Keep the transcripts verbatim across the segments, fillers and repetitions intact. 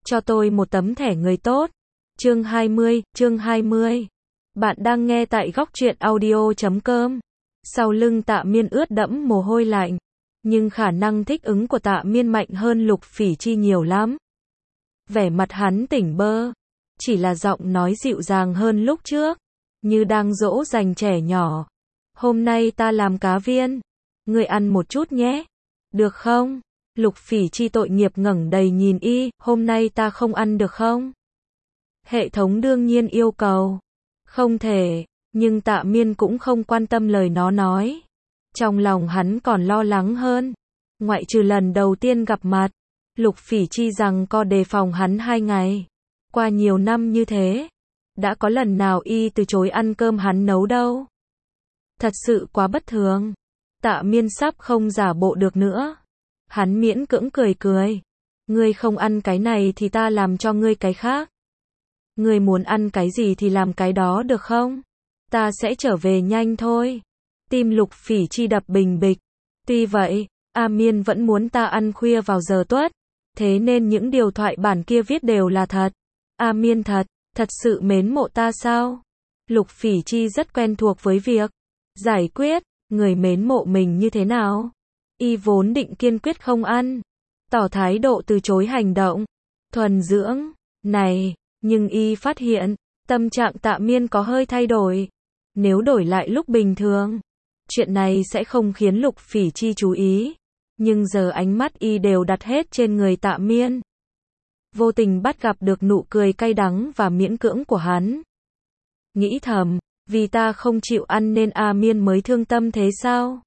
cho tôi một tấm thẻ người tốt. Chương hai mươi, chương hai mươi. Bạn đang nghe tại góc truyện audio chấm com. Sau lưng Tạ Miên ướt đẫm mồ hôi lạnh, nhưng khả năng thích ứng của Tạ Miên mạnh hơn Lục Phỉ Chi nhiều lắm. Vẻ mặt hắn tỉnh bơ, chỉ là giọng nói dịu dàng hơn lúc trước, như đang dỗ dành trẻ nhỏ. Hôm nay ta làm cá viên, ngươi ăn một chút nhé, được không? Lục Phỉ Chi tội nghiệp ngẩng đầy nhìn y, hôm nay ta không ăn được không? Hệ thống đương nhiên yêu cầu, không thể, nhưng Tạ Miên cũng không quan tâm lời nó nói. Trong lòng hắn còn lo lắng hơn, ngoại trừ lần đầu tiên gặp mặt, Lục Phỉ Chi rằng có đề phòng hắn hai ngày. Qua nhiều năm như thế, đã có lần nào y từ chối ăn cơm hắn nấu đâu. Thật sự quá bất thường. Tạ Miên sắp không giả bộ được nữa. Hắn miễn cưỡng cười cười. Ngươi không ăn cái này thì ta làm cho ngươi cái khác. Ngươi muốn ăn cái gì thì làm cái đó được không? Ta sẽ trở về nhanh thôi. Tim Lục Phỉ Chi đập bình bịch. Tuy vậy, A Miên vẫn muốn ta ăn khuya vào giờ tuất. Thế nên những điều thoại bản kia viết đều là thật. A Miên thật, thật sự mến mộ ta sao? Lục Phỉ Chi rất quen thuộc với việc giải quyết người mến mộ mình như thế nào. Y vốn định kiên quyết không ăn, tỏ thái độ từ chối hành động thuần dưỡng này, nhưng y phát hiện tâm trạng Tạ Miên có hơi thay đổi. Nếu đổi lại lúc bình thường, chuyện này sẽ không khiến Lục Phỉ Chi chú ý, nhưng giờ ánh mắt y đều đặt hết trên người Tạ Miên. Vô tình bắt gặp được nụ cười cay đắng và miễn cưỡng của hắn. Nghĩ thầm, vì ta không chịu ăn nên A Miên mới thương tâm thế sao?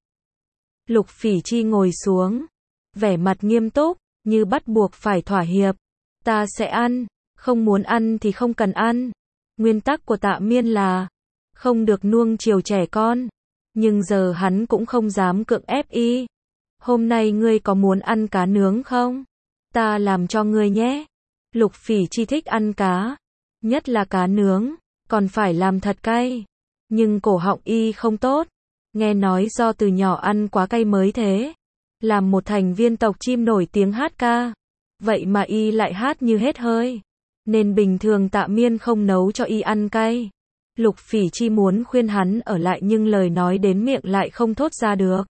Lục Phỉ Chi ngồi xuống, vẻ mặt nghiêm túc, như bắt buộc phải thỏa hiệp. Ta sẽ ăn, không muốn ăn thì không cần ăn. Nguyên tắc của Tạ Miên là không được nuông chiều trẻ con, nhưng giờ hắn cũng không dám cưỡng ép y. Hôm nay ngươi có muốn ăn cá nướng không? Ta làm cho ngươi nhé. Lục Phỉ Chi thích ăn cá, nhất là cá nướng, còn phải làm thật cay. Nhưng cổ họng y không tốt, nghe nói do từ nhỏ ăn quá cay mới thế. Làm một thành viên tộc chim nổi tiếng hát ca, vậy mà y lại hát như hết hơi. Nên bình thường Tạ Miên không nấu cho y ăn cay. Lục Phỉ Chi muốn khuyên hắn ở lại nhưng lời nói đến miệng lại không thốt ra được.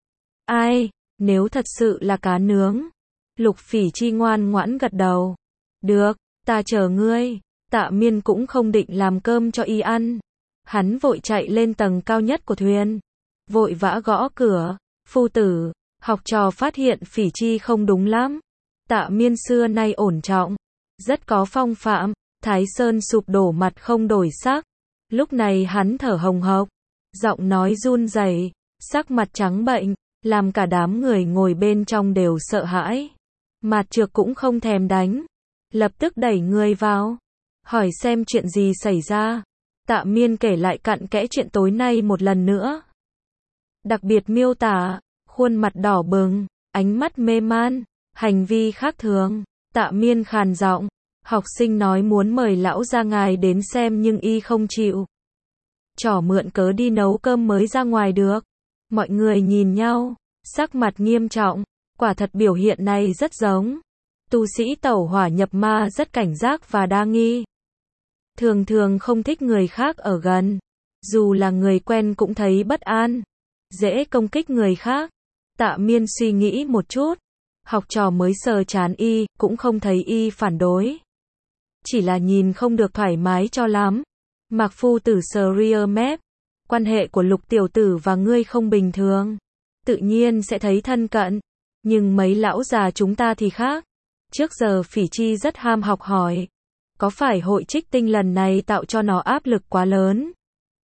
Ai, nếu thật sự là cá nướng. Lục Phỉ Chi ngoan ngoãn gật đầu. Được, ta chờ ngươi. Tạ Miên cũng không định làm cơm cho y ăn. Hắn vội chạy lên tầng cao nhất của thuyền, vội vã gõ cửa. Phu tử, học trò phát hiện Phỉ Chi không đúng lắm. Tạ Miên xưa nay ổn trọng, rất có phong phạm. Thái Sơn sụp đổ mặt không đổi sắc. Lúc này hắn thở hồng hộc, giọng nói run rẩy, sắc mặt trắng bệnh, làm cả đám người ngồi bên trong đều sợ hãi. Mạt Trược cũng không thèm đánh, lập tức đẩy người vào, hỏi xem chuyện gì xảy ra. Tạ Miên kể lại cặn kẽ chuyện tối nay một lần nữa. Đặc biệt miêu tả, khuôn mặt đỏ bừng, ánh mắt mê man, hành vi khác thường. Tạ Miên khàn giọng, học sinh nói muốn mời lão gia ngài đến xem nhưng y không chịu. Trỏ mượn cớ đi nấu cơm mới ra ngoài được. Mọi người nhìn nhau, sắc mặt nghiêm trọng, quả thật biểu hiện này rất giống. Tu sĩ tẩu hỏa nhập ma rất cảnh giác và đa nghi. Thường thường không thích người khác ở gần, dù là người quen cũng thấy bất an, dễ công kích người khác. Tạ Miên suy nghĩ một chút, học trò mới sờ trán y, cũng không thấy y phản đối. Chỉ là nhìn không được thoải mái cho lắm. Mạc phu tử sờ rear mép, quan hệ của Lục tiểu tử và ngươi không bình thường, tự nhiên sẽ thấy thân cận, nhưng mấy lão già chúng ta thì khác. Trước giờ Phỉ Chi rất ham học hỏi, có phải hội trích tinh lần này tạo cho nó áp lực quá lớn?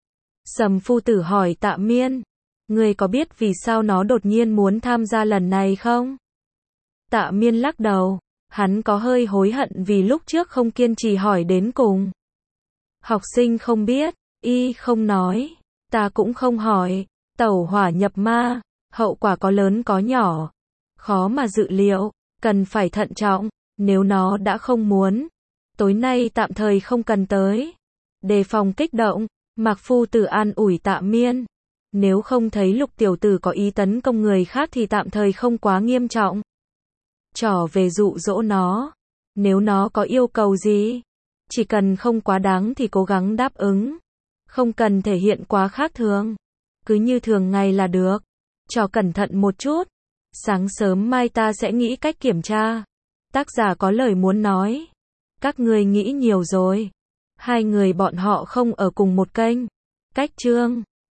Sầm phu tử hỏi Tạ Miên, ngươi có biết vì sao nó đột nhiên muốn tham gia lần này không? Tạ Miên lắc đầu, hắn có hơi hối hận vì lúc trước không kiên trì hỏi đến cùng. Học sinh không biết, y không nói, ta cũng không hỏi. Tẩu hỏa nhập ma, hậu quả có lớn có nhỏ, khó mà dự liệu, cần phải thận trọng. Nếu nó đã không muốn, tối nay tạm thời không cần tới. Đề phòng kích động, Mạc phu tử an ủi Tạ Miên. Nếu không thấy Lục tiểu tử có ý tấn công người khác thì tạm thời không quá nghiêm trọng. Trỏ về dụ dỗ nó. Nếu nó có yêu cầu gì, chỉ cần không quá đáng thì cố gắng đáp ứng. Không cần thể hiện quá khác thường. Cứ như thường ngày là được. Trò cẩn thận một chút. Sáng sớm mai ta sẽ nghĩ cách kiểm tra. Tác giả có lời muốn nói. Các người nghĩ nhiều rồi. Hai người bọn họ không ở cùng một kênh. Cách chương